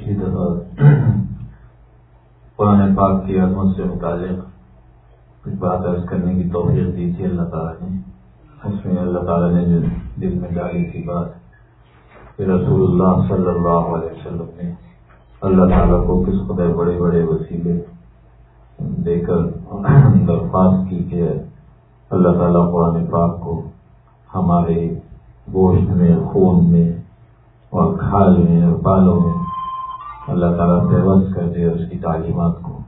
دوسری دفعہ قرآن پاک کی عظمت سے متعلق کچھ بات عرض کرنے کی توفیق دی تھی اللہ تعالیٰ نے. اس میں اللہ تعالیٰ نے جو دل میں ڈالی تھی بات کہ رسول اللہ صلی اللہ علیہ وسلم نے اللہ تعالیٰ کو کس قدر بڑے بڑے وسیلے دے کر درخواست کی کہ اللہ تعالیٰ قرآن پاک کو ہمارے گوشت میں، خون میں اور کھال میں اور بالوں میں اللہ تعالیٰ پیوست کر دے اس کی تعلیمات کو.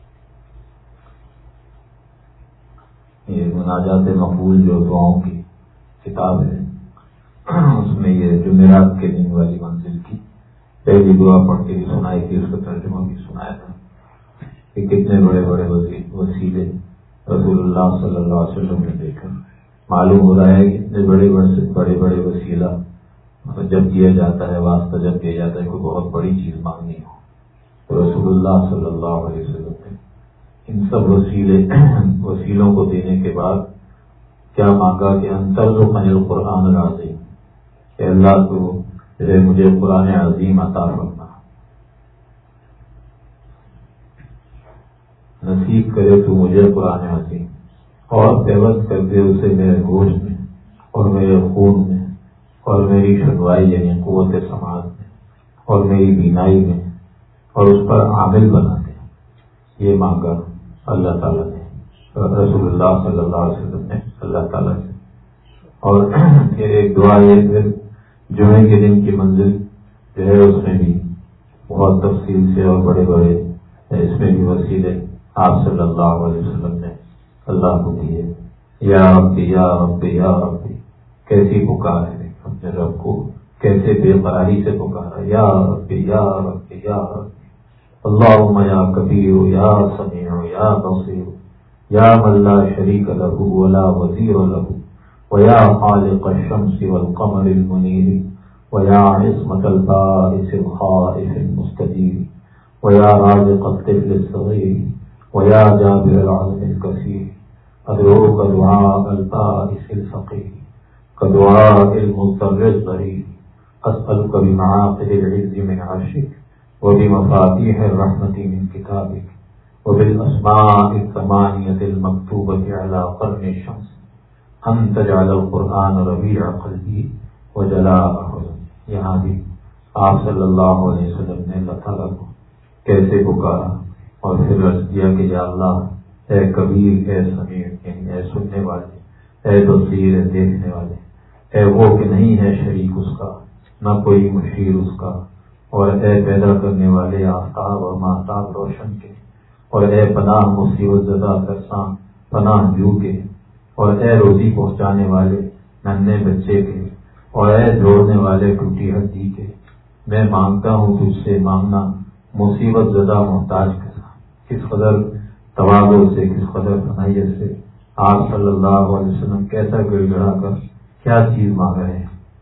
یہ مناجات مقبول جو دعاؤں کی کتاب ہے، اس میں یہ جمعرات کے دن والی منزل کی پہلی دعا پڑھ کے بھی سنائی تھی، اس کا ترجمہ بھی سنایا تھا کہ کتنے بڑے بڑے وسیلے رسول اللہ صلی اللہ علیہ وسلم نے دیکھا. معلوم ہو رہا ہے کہ اتنے بڑے بڑے وسیلہ جب دیا جاتا ہے، واسطہ جب دیا جاتا ہے کوئی بہت بڑی چیز مانگنی ہو تو رسول اللہ صلی اللہ علیہ وسلم نے ان سب وسیلوں کو دینے کے بعد کیا مانگا کہ انترزقنی القرآن العظیم، کہ اللہ تو مجھے قرآن عظیم عطا فرما، نصیب کرے تو مجھے قرآن عظیم، اور پیوست کر دے اسے میرے گوشت میں اور میرے خون میں اور میری شنوائی یعنی قوت سماعت میں اور میری بینائی میں، اور اس پر عامل بنا دے. یہ مانگا اللہ تعالیٰ نے، رسول اللہ صلی اللہ علیہ وسلم نے اللہ تعالیٰ سے. اور پھر ایک دعا یہ پھر جمعے کے دن کی منزل جو ہے اس میں بھی بہت تفصیل سے اور بڑے بڑے اس میں بھی وسیلے آپ صلی اللہ علیہ وسلم نے اللہ کو دیے. یا ربی یا ربی یا ربی، کیسی پکار ہے اپنے رب کو، کیسے بے قراری سے پکارا، یا ربی یا ربی یا ربی. اللہم یا کبیر یا سمیع یا بصیر یا من لا شریک لہ ولا وزیر لہ ویا خالق الشمس والقمر المنیر ویا عصمت البائس الخائف المستجیر ویا رازق الطفل الصغیر ویا جابر العظم الکثیر ادعوک دعاء البائس الفقیر كدعاء المضطر الضرير أسألك بمعاقد العز من عرشك وبمفاتيح الرحمة من كتابك وبالأسماء الثمانية المكتوبة على قرن الشمس أن تجعل القرآن ربيع قلبي وجلاء حزني. یہاں بھی آپ صلی اللہ علیہ وسلم نے اللہ تعالیٰ کو کیسے پکارا اور پھر عرض کیا کہ یا اللہ، اے کبیر، اے سمیع یعنی اے سننے والے، اے بصیر اے دیکھنے والے، اے وہ کہ نہیں ہے شریک اس کا، نہ کوئی مشیر اس کا، اور اے پیدا کرنے والے آفتاب اور ماہتاب روشن کے، اور اے پناہ مصیبت زدہ ترساں پناہ جو کے، اور اے روزی پہنچانے والے ننھے بچے کے، اور اے جوڑنے والے ٹوٹی ہڈی کے. میں مانگتا ہوں تجھ سے مانگنا مصیبت زدہ محتاج کے ساتھ. کس قدر تواضع سے، کس قدر فنائیت سے آپ صلی اللہ علیہ وسلم کیسا گڑ گڑا کر کیا چیز مانگ رہے ہیں.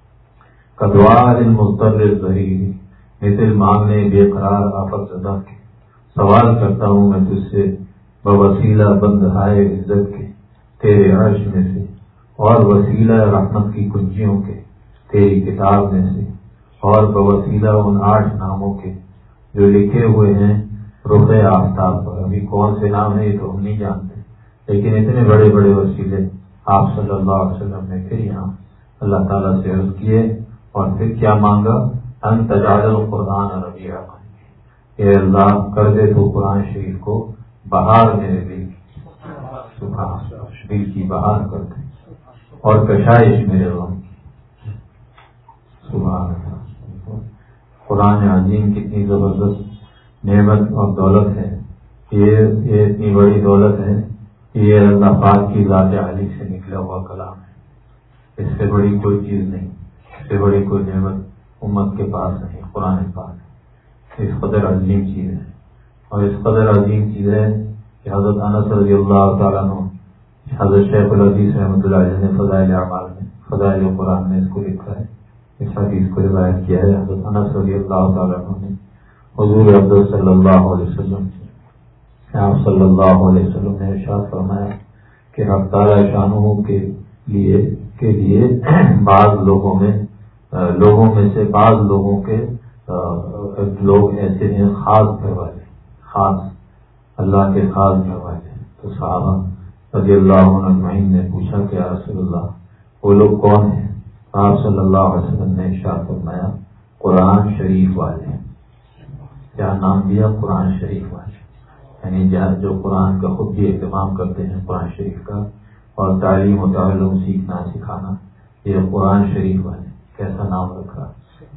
کدعاء المضطر الضریر، مثل مانگنے بے قرار آفت زدہ کے. سوال کرتا ہوں میں تجھ سے بوسیلہ بندہائے عزت کے تیرے عرش میں سے، اور وسیلہ رحمت کی کنجیوں کے تیری کتاب میں سے، اور بوسیلہ ان 8 ناموں کے جو لکھے ہوئے ہیں رخ آفتاب پر. ابھی کون سے نام ہیں یہ تو ہم نہیں جانتے، لیکن اتنے بڑے بڑے وسیلے آپ صلی اللہ علیہ وسلم نے پھر یہاں اللہ تعالیٰ سے عرض کیے. اور پھر کیا مانگا؟ ان تجعل القرآن ربیع قلبی، اے اللہ کر دے تو قرآن شریف کو بہار میرے دل کی، سبحان دل کی بہار کر دے، اور کشائش میرے غم کی. سبحان اللہ. قرآن عظیم کتنی زبردست نعمت اور دولت ہے. یہ اتنی بڑی دولت ہے، یہ اللہ پاک کی ذات عالی سے نکلا ہوا کلام ہے. اس سے بڑی کوئی چیز نہیں، اس سے بڑی کوئی نعمت امت کے پاس نہیں. قرآن پاک اس قدر عظیم چیز ہے، اور اس قدر عظیم چیز ہے کہ حضرت انس رضی اللہ تعالیٰ عنہ، حضرت شیخ الحدیث رحمۃ اللہ علیہ نے فضائل اعمال میں، فضائل قرآن میں اس کو لکھا ہے. اس حدیث کو روایت کیا ہے حضرت انس رضی اللہ تعالیٰ عنہ نے حضور افضل صلی اللہ علیہ وسلم سے، آپ صلی اللہ علیہ وسلم نے ارشاد فرمایا کہ رب تعالیٰ شانہ کے لیے بعض لوگوں میں سے بعض لوگوں کے لوگ ایسے ہیں خاص گھر والے، خاص اللہ کے خاص گھر والے. تو صحابہ رضی اللہ عنہ اجمعین نے پوچھا کہ یا رسول اللہ وہ لوگ کون ہیں؟ آپ صلی اللہ علیہ وسلم نے ارشاد فرمایا قرآن شریف والے. کیا نام دیا؟ قرآن شریف والے. یعنی جو قرآن کا خود بھی اہتمام کرتے ہیں قرآن شریف کا، اور تعلیم و تعلم سیکھنا سکھانا، یہ قرآن شریف والے. کیسا نام رکھا!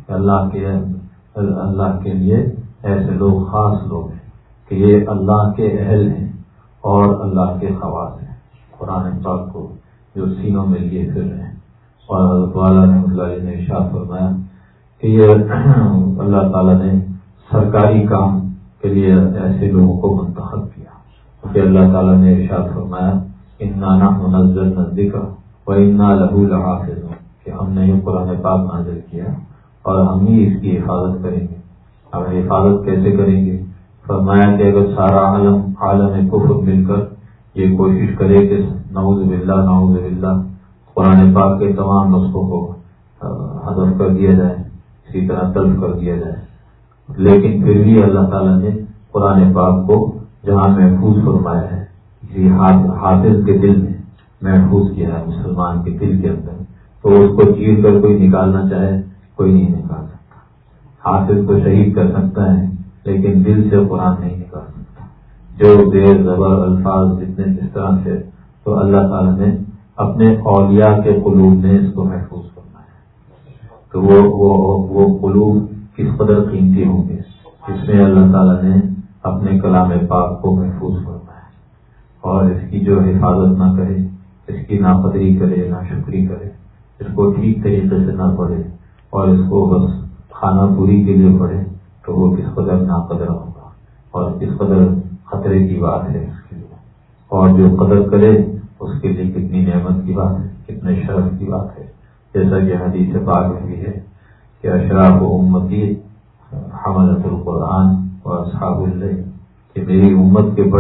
اللہ کے لیے ایسے لوگ خاص لوگ ہیں کہ یہ اللہ کے اہل ہیں اور اللہ کے خواص ہیں. قرآن پاک کو جو سینوں میں لیے پھر رہے ہیں. اور حضرت والا رحمۃ اللہ نے ارشاد فرمایا کہ یہ اللہ تعالیٰ نے سرکاری کام کے لیے ایسے لوگوں کو منتخب کیا. کیونکہ اللہ تعالیٰ نے ارشاد فرمایا انا نحن نزلنا الذکر وانا لہ لحافظون، کہ ہم نے یہ قرآن پاک نازل کیا اور ہم ہی اس کی حفاظت کریں گے. اب حفاظت کیسے کریں گے؟ فرمایا کہ اگر سارا عالم کفر مل کر یہ کوشش کرے کہ نعوذ باللہ قرآن پاک کے تمام نسخوں کو حذف کر دیا جائے، اسی طرح تلف کر دیا جائے، لیکن پھر بھی اللہ تعالیٰ نے قرآن پاک کو جہاں محفوظ فرمایا ہے، کسی حافظ کے دل میں محفوظ کیا ہے، مسلمان کے دل کے اندر، تو اس کو چیر کر کوئی نکالنا چاہے کوئی نہیں نکال سکتا. حافظ کو شہید کر سکتا ہے لیکن دل سے قرآن نہیں نکال سکتا. جو زیر زبر الفاظ جتنے جس طرح سے، تو اللہ تعالیٰ نے اپنے اولیاء کے قلوب میں اس کو محفوظ کرنا ہے. تو وہ قلوب کس قدر قیمتی ہوں گے جس میں اللہ تعالیٰ نے اپنے کلام پاک کو محفوظ کرنا ہے. اور اس کی جو حفاظت نہ کرے، اس کی ناقدری کرے، ناشکری کرے، اس کو ٹھیک طریقے سے نہ پڑھے اور اس کو بس کھانا پوری کے لیے پڑھے، تو وہ کس قدر ناقدر ہوگا اور کس قدر خطرے کی بات ہے اس کے لیے. اور جو قدر کرے اس کے لیے کتنی نعمت کی بات ہے، کتنے شرف کی بات ہے. جیسا کہ حدیث پاک میں بھی ہے کہ اشراف امتی حملۃ القرآن و اصحاب اللیل، کہ میری امت کے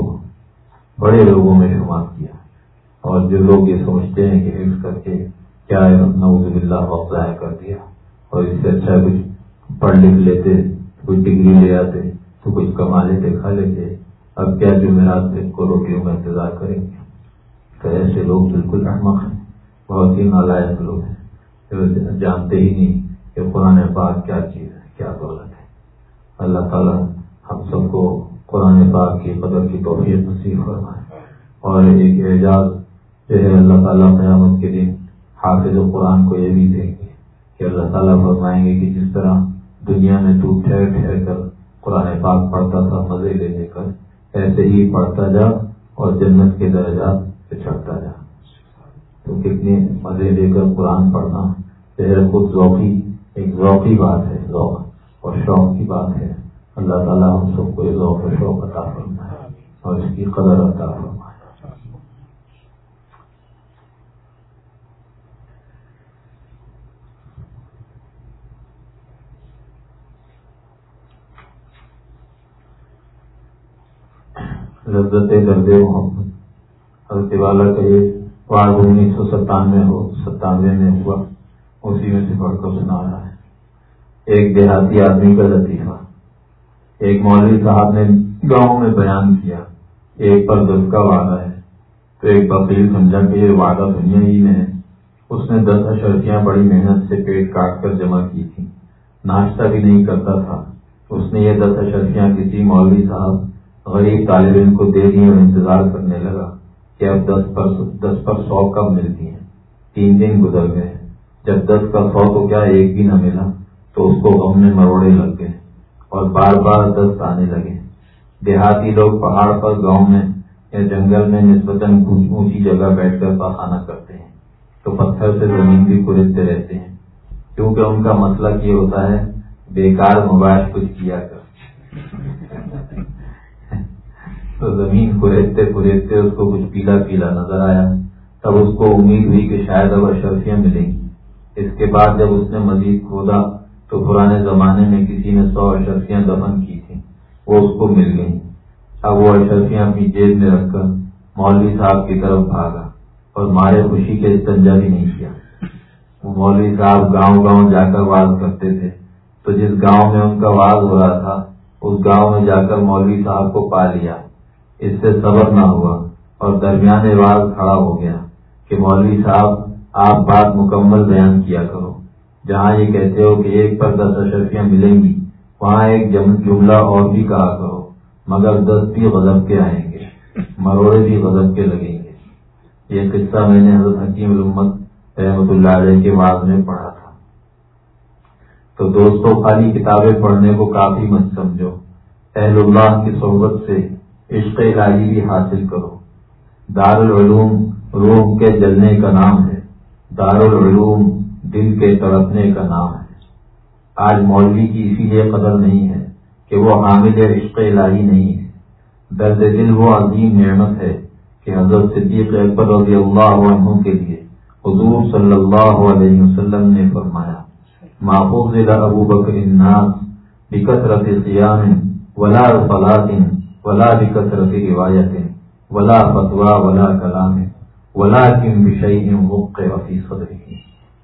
بڑے لوگوں میں شمار کیا. اور جو لوگ یہ سمجھتے ہیں کہ حفظ کر کے کیا نعوذ باللہ وقت ضائع کر دیا، اور اس سے اچھا کچھ پڑھ لکھ لیتے، کوئی ڈگری لے آتے تو کچھ کما لیتے، کھا لیتے، اب کیا جمعرات دن کو روٹیوں کا انتظار کریں گے. تو ایسے لوگ بالکل احمق ہیں، بہت ہی نالائق لوگ ہیں، جو جانتے ہی نہیں کہ قرآن پاک کیا چیز ہے، کیا دولت ہے. اللہ تعالیٰ ہم سب کو قرآن پاک کی قدر کی توفیق نصیب فرمائے. اور ایک اعجاز جو ہے اللہ تعالیٰ قیامت کے دن حافظ قرآن کو یہ بھی دیں گے کہ اللہ تعالیٰ فرمائیں گے کہ جس طرح دنیا میں تو ٹھہر ٹھہر کر قرآن پاک پڑھتا تھا مزے لے کر، ایسے ہی پڑھتا جا اور جنت کے درجات پہ چڑھتا جا. تو کتنے مزے لے کر قرآن پڑھنا جو خود ایک ذوقی بات ہے، ذوق اور شوق کی بات ہے. اللہ تعالیٰ ہم سب کو یہ ذوق و شوق عطا فرمائے اور اس کی قدر عطا فرمائے. لذت درد محمد حضرت والا کا یہ واقعہ 1997 میں ہوا، اسی میں سے پڑھ کر سنا رہا ہے. ایک دیہاتی آدمی کا لطیفہ. ایک مولوی صاحب نے گاؤں میں بیان کیا ایک پر 10 کا وعدہ ہے. تو ایک فقیر سمجھا کہ یہ وعدہ دنیا ہی میں ہے. اس نے 10 اشرفیاں بڑی محنت سے پیٹ کاٹ کر جمع کی تھی، ناشتہ بھی نہیں کرتا تھا. اس نے یہ 10 اشرفیاں کسی مولوی صاحب غریب طالب علم کو دے دی اور انتظار کرنے لگا کہ اب 10 پر 100 کب ملتی ہیں. 3 دن گزر گئے. جب 10 کا 100 تو کیا ایک بھی نہ ملا تو اس کو غم میں مروڑے لگ گئے اور بار بار 10 آنے لگے. دیہاتی لوگ پہاڑ پر، گاؤں میں یا جنگل میں نسبتاً اونچی جگہ بیٹھ کر پخانہ کرتے ہیں تو پتھر سے زمین بھی کھودتے رہتے ہیں، کیونکہ ان کا مسلک یہ ہوتا ہے بیکار مباش کچھ کیا کر. تو زمین کھودتے اس کو کچھ پیلا پیلا نظر آیا. تب اس کو امید ہوئی کہ شاید اب اشرفیاں ملیں گی. اس کے بعد جب اس نے مزید کھودا تو پرانے زمانے میں کسی نے 100 اشرفیاں دفن کی تھیں، وہ اس کو مل گئیں. اب وہ اشرفیاں اپنی جیب میں رکھ کر مولوی صاحب کی طرف بھاگا اور مارے خوشی کے استنجا بھی نہیں کیا. وہ مولوی صاحب گاؤں جا کر واز کرتے تھے تو جس گاؤں میں ان کا واز ہو رہا تھا اس گاؤں میں جا کر مولوی صاحب کو پا لیا. اس سے صبر نہ ہوا اور درمیان واز کھڑا ہو گیا کہ مولوی صاحب آپ بات مکمل بیان کیا کرو. جہاں یہ کہتے ہو کہ 1 پر 10 اشرفیاں ملیں گی وہاں ایک جملہ اور بھی کہا کرو، مگر 10 بھی غضب کے آئیں گے، مروڑے بھی غضب کے لگیں گے. یہ قصہ میں نے حضرت حکیم الامت رحمۃ اللہ علیہ کے واز میں پڑھا تھا. تو دوستو خالی کتابیں پڑھنے کو کافی مت سمجھو، اہل اللہ کی صحبت سے عشق الہی بھی حاصل کرو. دارالعلوم روح کے جلنے کا نام ہے، دارالعلوم دل کے تڑپنے کا نام ہے. آج مولوی کی اسی لیے قدر نہیں ہے کہ وہ حامل عشق الہی نہیں ہے. درد دل وہ عظیم نعمت ہے کہ حضرت صدیق اکبر رضی اللہ عنہ کے لیے حضور صلی اللہ علیہ وسلم نے فرمایا محفوظ ابو بکر الناس بکثرت قیام ولا صلاۃ ولا بکثرت روایت ولا فتوی ولا کلام ولکن بشیء وقع فی صدرہ،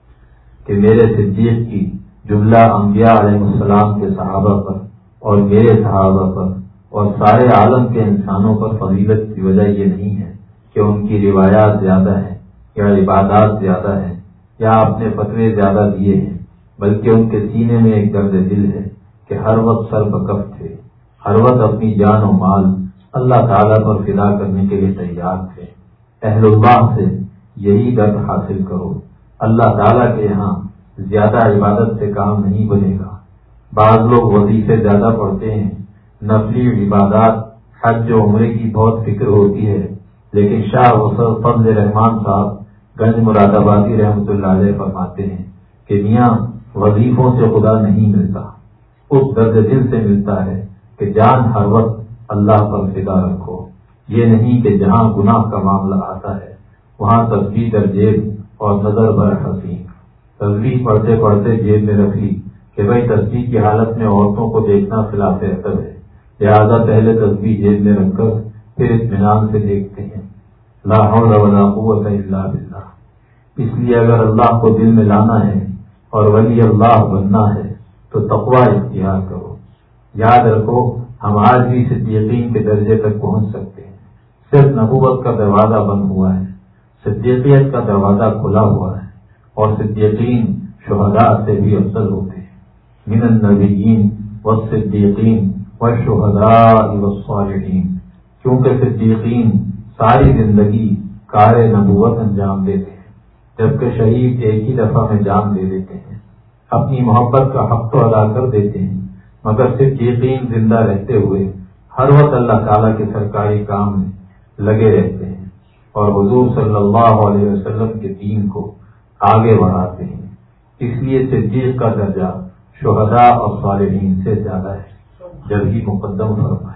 کہ میرے صدیق کی جملہ انبیاء علیہ السلام کے صحابہ پر اور میرے صحابہ پر اور سارے عالم کے انسانوں پر فضیلت کی وجہ یہ نہیں ہے کہ ان کی روایات زیادہ ہیں یا عبادات زیادہ ہیں یا اپنے فتوے زیادہ دیے ہیں، بلکہ ان کے سینے میں ایک درد دل ہے کہ ہر وقت سر بکف تھے، ہر وقت اپنی جان و مال اللہ تعالیٰ پر فدا کرنے کے لیے تیار تھے. اہل اللہ سے یہی درد حاصل کرو. اللہ تعالیٰ کے یہاں زیادہ عبادت سے کام نہیں بنے گا. بعض لوگ وظیفے زیادہ پڑھتے ہیں، نفلی عبادات حج و عمرے کی بہت فکر ہوتی ہے، لیکن شاہ وصل فضل رحمان صاحب گنج مراد آبادی رحمۃ اللہ علیہ فرماتے ہیں کہ میاں وظیفوں سے خدا نہیں ملتا، اس درد دل سے ملتا ہے کہ جان ہر وقت اللہ پر فدا رکھو. یہ نہیں کہ جہاں گناہ کا معاملہ آتا ہے وہاں تسبیح در جیب اور نظر بر حسین. تسبیح پڑھتے پڑھتے جیب میں رکھ لی کہ بھائی تسبیح کی حالت میں عورتوں کو دیکھنا خلاف ادب ہے، لہٰذا پہلے تسبیح جیب میں رکھ کر پھر اطمینان سے دیکھتے ہیں. لا حول ولا قوت الا باللہ. اس لیے اگر اللہ کو دل میں لانا ہے اور ولی اللہ بننا ہے تو تقویٰ اختیار کرو. یاد رکھو ہم آج بھی صدیقین کے درجے تک پہنچ سکتے ہیں. صرف نبوت کا دروازہ بند ہوا ہے، صدیقیت کا دروازہ کھلا ہوا ہے، اور صدیقین شہداء سے بھی افضل ہوتے ہیں. من النبیین والصدیقین والشہداء والصالحین. کیونکہ صدیقین ساری زندگی کار نبوت انجام دیتے ہیں، جبکہ شہید ایک ہی دفعہ میں جان دے دیتے ہیں. اپنی محبت کا حق تو ادا کر دیتے ہیں، مگر صدیقین زندہ رہتے ہوئے ہر وقت اللہ تعالیٰ کے سرکاری کام میں لگے رہتے ہیں اور حضور صلی اللہ علیہ وسلم کے دین کو آگے بڑھاتے ہیں. اس لیے صدیق کا درجہ شہداء اور صالحین سے زیادہ ہے، جب ہی مقدم فرمایا.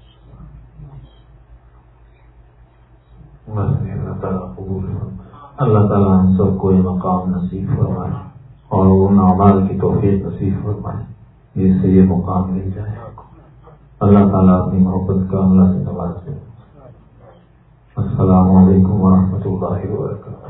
اللہ تعالیٰ ہم سب کو یہ مقام نصیب فرمائے اور ان اعمال کی توفیق نصیب فرمائے جس سے یہ مقام مل جائے. اللہ تعالیٰ اپنی محبت کا عملہ سے نوازے. السلام علیکم ورحمۃ اللہ وبرکاتہ.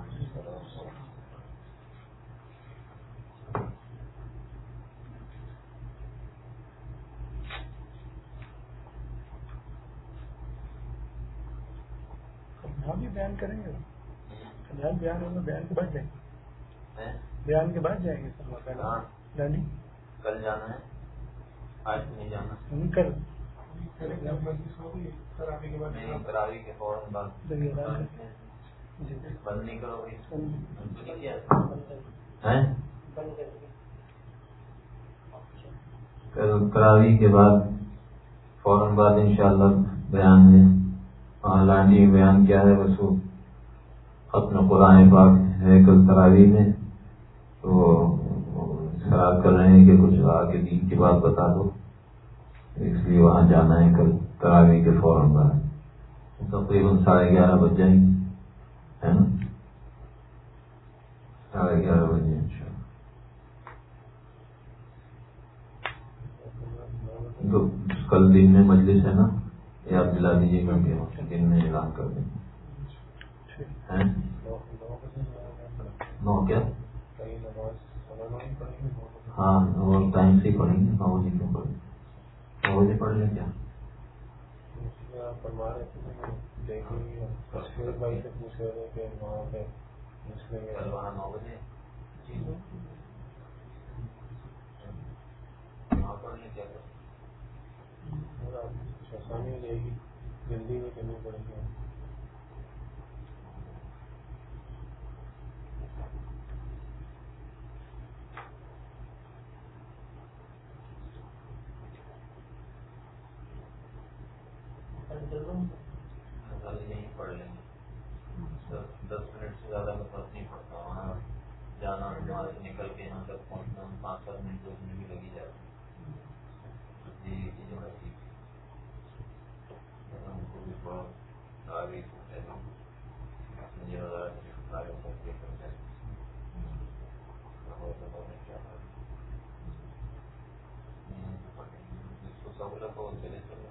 بیان کریں گے، بیان ہوگا، بیان کے بعد جائیں گے، بیان کے بعد جائیں گے. کل جانا ہے، آج نہیں جانا. کل تراویح کے فوراً بعد بند نہیں کرو کل تراویح کے بعد فوراً بعد انشاءاللہ بیان ہے. لانڈی میں بیان کیا ہے بس وہ ختم قرآن پاک ہے کل تراویح میں، تو خراب کر رہے ہیں کہ کچھ آگے دین کی بات بتا دو، اس لیے وہاں جانا ہے کل تراویح کے فوراً بعد. تقریباً 11:30 بج جائیں گے، ہے نا؟ 11:30 بجے انشاءاللہ. تو کل دن میں مجلس ہے نا، یا آپ دلا دیجیے گا کہ دن میں اعلان کر دیں. 9 کیا؟ ہاں وہ ٹائم سے پڑھیں گے 9 بجے کیوں پڑھیں 9 بجے پڑھ لیں کیا؟ آپ فرما رہے تھے دیکھیں کشمیر بھائی سے پوچھ رہے تھے کہ وہاں پہ کل وہاں 9 بجے وہاں پڑھ لیں کیا آسانی ہو جائے گی جلدی میں کرنی پڑے گی. یہیں پڑھ لیں گے 10 منٹ سے زیادہ میں فرق نہیں پڑتا وہاں جانا وہاں سے نکل کے یہاں تک پہنچنا 5-7 منٹ 2 منٹ بھی لگی جاتی جی جگہ ٹھیک ہے ہم کو بھی تھوڑا آگے مجھے وغیرہ آگے سب کر جائے کیا سہولت ہو چلے چلے